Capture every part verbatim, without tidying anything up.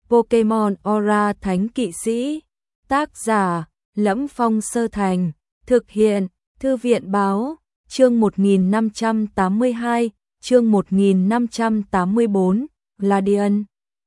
Pokemon Aura Thánh Kỵ Sĩ. Tác giả: Lẫm Phong Sơ Thành. Thực hiện: Thư viện báo. Chương một nghìn năm trăm tám mươi hai, chương một nghìn năm trăm tám mươi bốn, Gladian.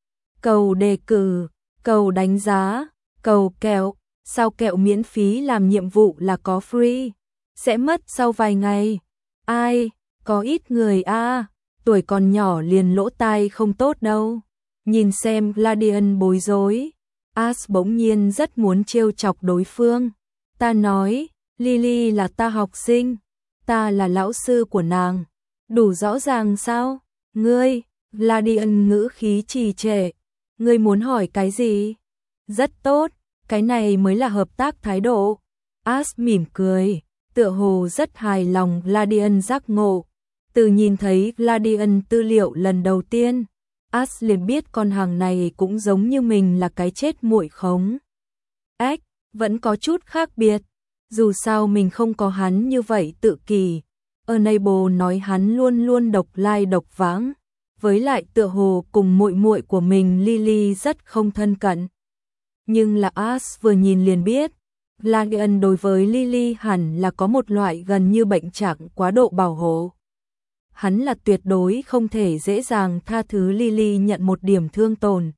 Cầu đề cử, cầu đánh giá, cầu kẹo. Sao kẹo miễn phí làm nhiệm vụ là có free? Sẽ mất sau vài ngày. Ai? Có ít người a, à, tuổi còn nhỏ liền lỗ tai không tốt đâu. Nhìn xem Gladian bối rối. Ash bỗng nhiên rất muốn trêu chọc đối phương. Ta nói, Lily là ta học sinh, ta là lão sư của nàng. Đủ rõ ràng sao? Ngươi, Gladian ngữ khí trì trệ. Ngươi muốn hỏi cái gì? Rất tốt, cái này mới là hợp tác thái độ. Ash mỉm cười, tựa hồ rất hài lòng Gladian giác ngộ. Từ nhìn thấy Gladian tư liệu lần đầu tiên, Ash liền biết con hàng này cũng giống như mình là cái chết muội khống. Ếch, vẫn có chút khác biệt. Dù sao mình không có hắn như vậy tự kỷ. Enable nói hắn luôn luôn độc lai độc vãng, với lại tựa hồ cùng muội muội của mình Lily rất không thân cận. Nhưng là Ash vừa nhìn liền biết, Gladian đối với Lily hẳn là có một loại gần như bệnh trạng quá độ bảo hộ. Hắn là tuyệt đối không thể dễ dàng tha thứ Lily nhận một điểm thương tổn.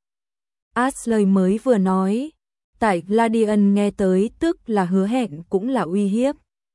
Ash lời mới vừa nói, tại Gladian nghe tới tức là hứa hẹn cũng là uy hiếp.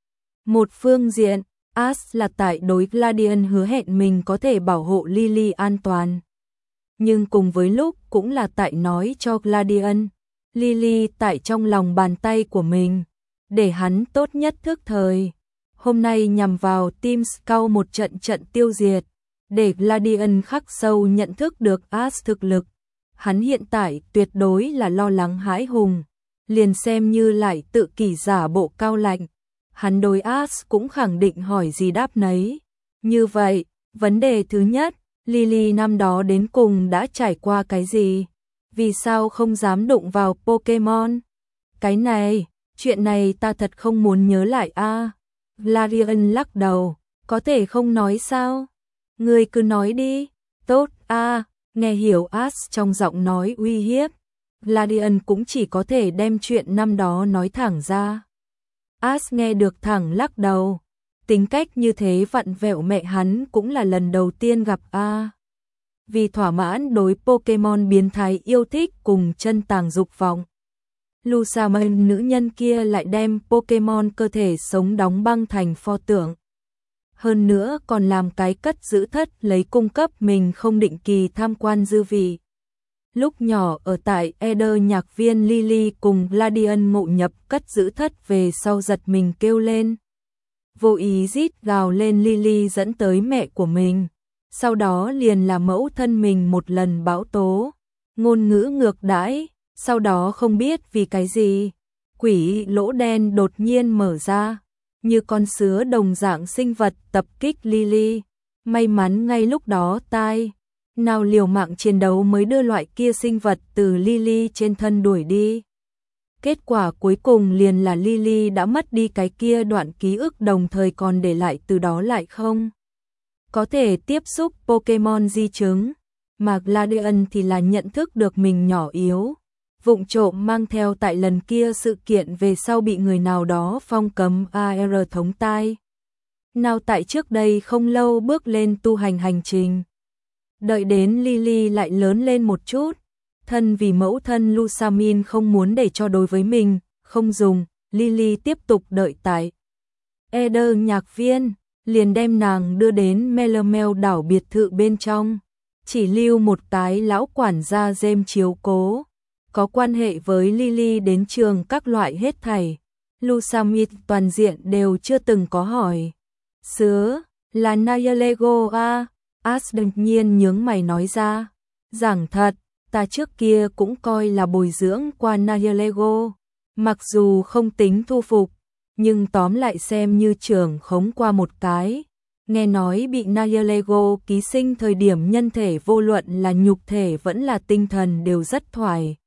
Một phương diện, Ash là tại đối Gladian hứa hẹn mình có thể bảo hộ Lily an toàn. Nhưng cùng với lúc cũng là tại nói cho Gladian, Lily tại trong lòng bàn tay của mình, để hắn tốt nhất thức thời. Hôm nay nhằm vào Team Scout một trận trận tiêu diệt, để Gladian khắc sâu nhận thức được Ash thực lực. Hắn hiện tại tuyệt đối là lo lắng hãi hùng, liền xem như lại tự kỷ giả bộ cao lạnh. Hắn đối Ash cũng khẳng định hỏi gì đáp nấy. Như vậy, vấn đề thứ nhất, Lily năm đó đến cùng đã trải qua cái gì? Vì sao không dám đụng vào Pokemon? Cái này, chuyện này ta thật không muốn nhớ lại a. À. Gladian lắc đầu, có thể không nói sao? Ngươi cứ nói đi. Tốt a, à, nghe hiểu Ash trong giọng nói uy hiếp. Gladian cũng chỉ có thể đem chuyện năm đó nói thẳng ra. Ash nghe được thẳng lắc đầu. Tính cách như thế vặn vẹo mẹ hắn cũng là lần đầu tiên gặp a. À. Vì thỏa mãn đối Pokemon biến thái yêu thích cùng chân tàng dục vọng, Lusaman nữ nhân kia lại đem Pokemon cơ thể sống đóng băng thành pho tượng. Hơn nữa còn làm cái cất giữ thất lấy cung cấp mình không định kỳ tham quan dư vị. Lúc nhỏ ở tại Eder nhạc viên, Lily cùng Gladian ngộ nhập cất giữ thất về sau giật mình kêu lên. Vô ý rít gào lên Lily dẫn tới mẹ của mình. Sau đó liền là mẫu thân mình một lần bão tố, ngôn ngữ ngược đãi. Sau đó không biết vì cái gì, quỷ lỗ đen đột nhiên mở ra, như con sứa đồng dạng sinh vật tập kích Lily. May mắn ngay lúc đó tai nào liều mạng chiến đấu mới đưa loại kia sinh vật từ Lily trên thân đuổi đi. Kết quả cuối cùng liền là Lily đã mất đi cái kia đoạn ký ức, đồng thời còn để lại từ đó lại không có thể tiếp xúc Pokemon di chứng, mà Gladian thì là nhận thức được mình nhỏ yếu, vụng trộm mang theo tại lần kia sự kiện về sau bị người nào đó phong cấm a rờ thống tai. Nào tại trước đây không lâu bước lên tu hành hành trình. Đợi đến Lily lại lớn lên một chút, thân vì mẫu thân Lusamin không muốn để cho đối với mình, không dùng, Lily tiếp tục đợi tại Eder nhạc viên, liền đem nàng đưa đến Melamel đảo biệt thự bên trong, chỉ lưu một cái lão quản gia James chiếu cố. Có quan hệ với Lily đến trường các loại hết thảy, Lusamit toàn diện đều chưa từng có hỏi. Sứa, là Nayalego a. Ash đột nhiên nhướng mày nói ra. Giảng thật, ta trước kia cũng coi là bồi dưỡng qua Nayalego, mặc dù không tính thu phục, nhưng tóm lại xem như trưởng khống qua một cái. Nghe nói bị Nayalego ký sinh thời điểm nhân thể vô luận là nhục thể vẫn là tinh thần đều rất thoải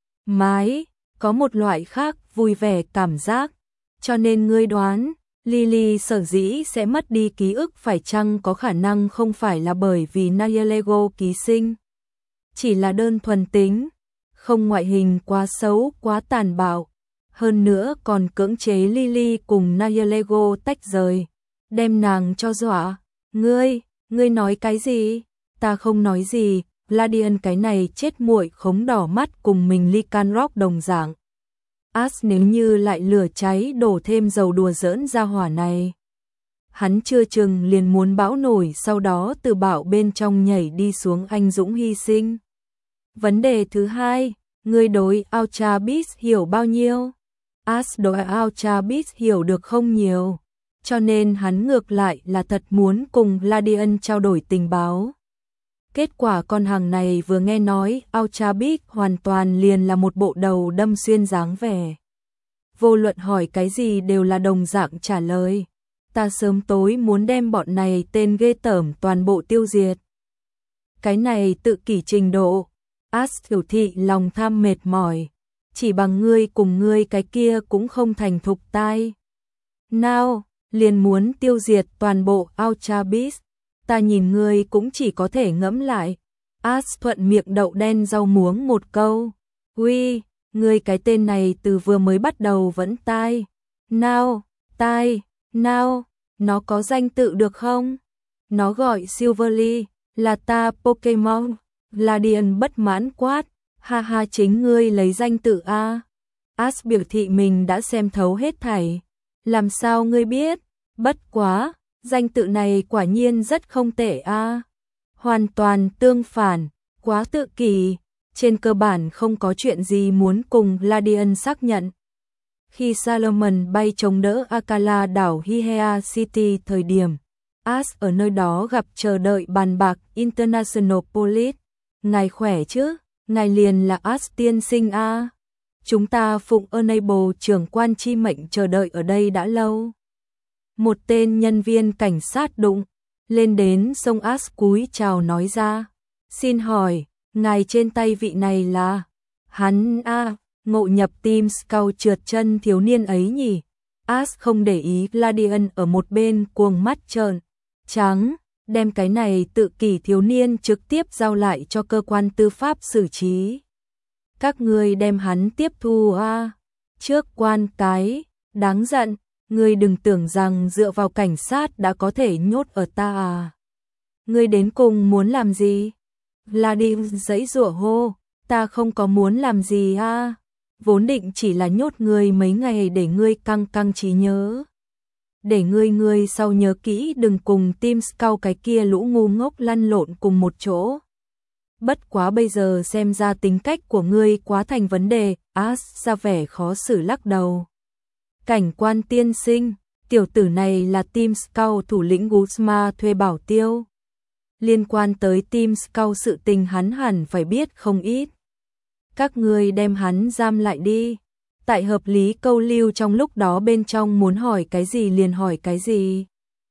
mái, có một loại khác vui vẻ cảm giác. Cho nên ngươi đoán, Lily sở dĩ sẽ mất đi ký ức phải chăng có khả năng không phải là bởi vì Nayalego ký sinh, chỉ là đơn thuần tính không ngoại hình quá xấu, quá tàn bạo, hơn nữa còn cưỡng chế Lily cùng Nayelego tách rời, đem nàng cho dọa. Ngươi, ngươi nói cái gì? Ta không nói gì, Gladian cái này chết muội khống đỏ mắt cùng mình Lycan Rock đồng dạng. As nếu như lại lửa cháy đổ thêm dầu đùa giỡn ra hỏa này. Hắn chưa chừng liền muốn bão nổi, sau đó từ bão bên trong nhảy đi xuống anh dũng hy sinh. Vấn đề thứ hai, ngươi đối Ultra Beast hiểu bao nhiêu? As đối Ultra Beast hiểu được không nhiều, cho nên hắn ngược lại là thật muốn cùng Gladian trao đổi tình báo. Kết quả con hàng này vừa nghe nói Ultra Beast hoàn toàn liền là một bộ đầu đâm xuyên dáng vẻ. Vô luận hỏi cái gì đều là đồng dạng trả lời. Ta sớm tối muốn đem bọn này tên ghê tởm toàn bộ tiêu diệt. Cái này tự kỷ trình độ. As tiểu thị lòng tham mệt mỏi. Chỉ bằng ngươi cùng ngươi cái kia cũng không thành thục tai. Nào, liền muốn tiêu diệt toàn bộ Ultra Beast. Ta nhìn ngươi cũng chỉ có thể ngẫm lại. As thuận miệng đậu đen rau muống một câu. Uy, ngươi cái tên này từ vừa mới bắt đầu vẫn tai. Nào, tai, nào, nó có danh tự được không? Nó gọi Silverly, là ta Pokemon. Gladian bất mãn quát. Ha ha, chính ngươi lấy danh tự a. As biểu thị mình đã xem thấu hết thảy. Làm sao ngươi biết? Bất quá, danh tự này quả nhiên rất không tệ a. Hoàn toàn tương phản, quá tự kỷ, trên cơ bản không có chuyện gì muốn cùng Gladian xác nhận. Khi Salomon bay chống đỡ Akala đảo Hihea City thời điểm, As ở nơi đó gặp chờ đợi bàn bạc International Police. Ngài khỏe chứ? Ngài liền là As tiên sinh a. Chúng ta phụng Enable trưởng quan chi mệnh chờ đợi ở đây đã lâu. Một tên nhân viên cảnh sát đụng lên đến sông As cúi chào nói ra. Xin hỏi, ngài trên tay vị này là? Hắn a, ngộ nhập team scout trượt chân thiếu niên ấy nhỉ? As không để ý, Gladian ở một bên cuồng mắt trợn trắng, đem cái này tự kỷ thiếu niên trực tiếp giao lại cho cơ quan tư pháp xử trí. Các ngươi đem hắn tiếp thu a. Trước quan cái, đáng giận, ngươi đừng tưởng rằng dựa vào cảnh sát đã có thể nhốt ở ta à. Ngươi đến cùng muốn làm gì? Gladian giãy giụa hô, ta không có muốn làm gì a. Vốn định chỉ là nhốt ngươi mấy ngày để ngươi căng căng trí nhớ. Để ngươi ngươi sau nhớ kỹ đừng cùng team scout cái kia lũ ngu ngốc lăn lộn cùng một chỗ. Bất quá bây giờ xem ra tính cách của ngươi quá thành vấn đề. As ra vẻ khó xử lắc đầu. Cảnh quan tiên sinh, tiểu tử này là team scout thủ lĩnh Guzma thuê bảo tiêu. Liên quan tới team scout sự tình hắn hẳn phải biết không ít. Các ngươi đem hắn giam lại đi. Tại hợp lý câu lưu trong lúc đó bên trong muốn hỏi cái gì liền hỏi cái gì.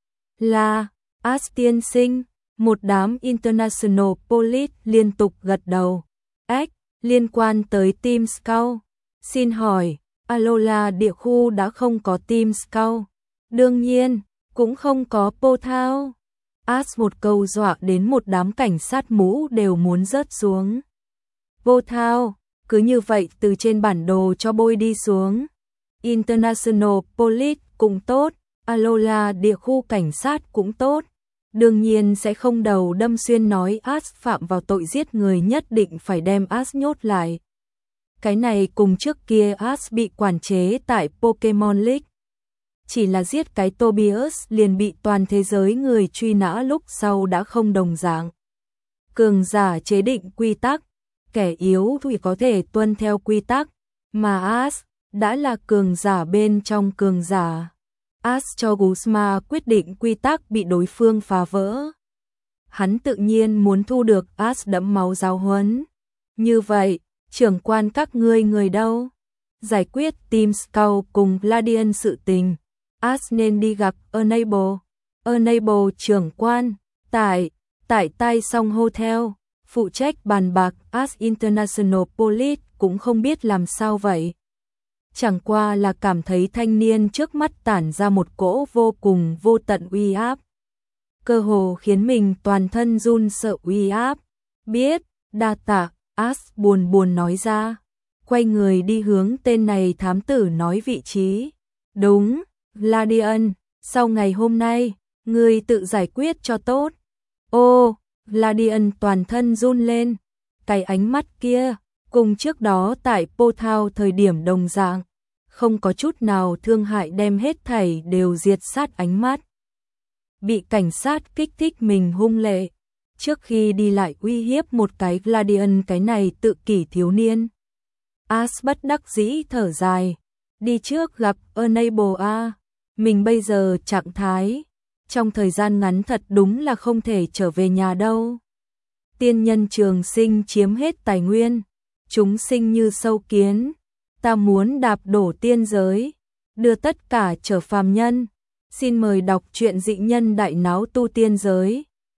Là, As tiên sinh, một đám International Police liên tục gật đầu. Ếch, liên quan tới team scout. Xin hỏi, Alola địa khu đã không có team scout. Đương nhiên, cũng không có Pô Thao. As một câu dọa đến một đám cảnh sát mũ đều muốn rớt xuống. Pô Thao, cứ như vậy từ trên bản đồ cho bôi đi xuống. International Police cũng tốt, Alola địa khu cảnh sát cũng tốt. Đương nhiên sẽ không đầu đâm xuyên nói As phạm vào tội giết người nhất định phải đem As nhốt lại. Cái này cùng trước kia As bị quản chế tại Pokemon League. Chỉ là giết cái Tobias liền bị toàn thế giới người truy nã lúc sau đã không đồng dạng. Cường giả chế định quy tắc, kẻ yếu thì có thể tuân theo quy tắc, mà As đã là cường giả bên trong cường giả. As cho Guzma quyết định quy tắc bị đối phương phá vỡ. Hắn tự nhiên muốn thu được As đẫm máu giáo huấn. Như vậy, trưởng quan các ngươi người đâu? Giải quyết team scout cùng Gladian sự tình. As nên đi gặp Enable. Enable trưởng quan, tại, tại Tai Song Hotel, phụ trách bàn bạc. As International Police cũng không biết làm sao vậy. Chẳng qua là cảm thấy thanh niên trước mắt tản ra một cỗ vô cùng vô tận uy áp. Cơ hồ khiến mình toàn thân run sợ uy áp. Biết, đa tạ, As buồn buồn nói ra, quay người đi hướng tên này thám tử nói vị trí. Đúng, Gladian, sau ngày hôm nay, ngươi tự giải quyết cho tốt. Ô, Gladian toàn thân run lên, cái ánh mắt kia, cùng trước đó tại Pothao thời điểm đồng dạng, không có chút nào thương hại đem hết thảy đều diệt sát ánh mắt. Bị cảnh sát kích thích mình hung lệ, trước khi đi lại uy hiếp một cái Gladian cái này tự kỷ thiếu niên. As bất đắc dĩ thở dài, đi trước gặp Enable A, mình bây giờ trạng thái, trong thời gian ngắn thật đúng là không thể trở về nhà đâu. Tiên nhân trường sinh chiếm hết tài nguyên, chúng sinh như sâu kiến, ta muốn đạp đổ tiên giới, đưa tất cả trở phàm nhân. Xin mời đọc truyện Dị Nhân Đại Náo Tu Tiên Giới.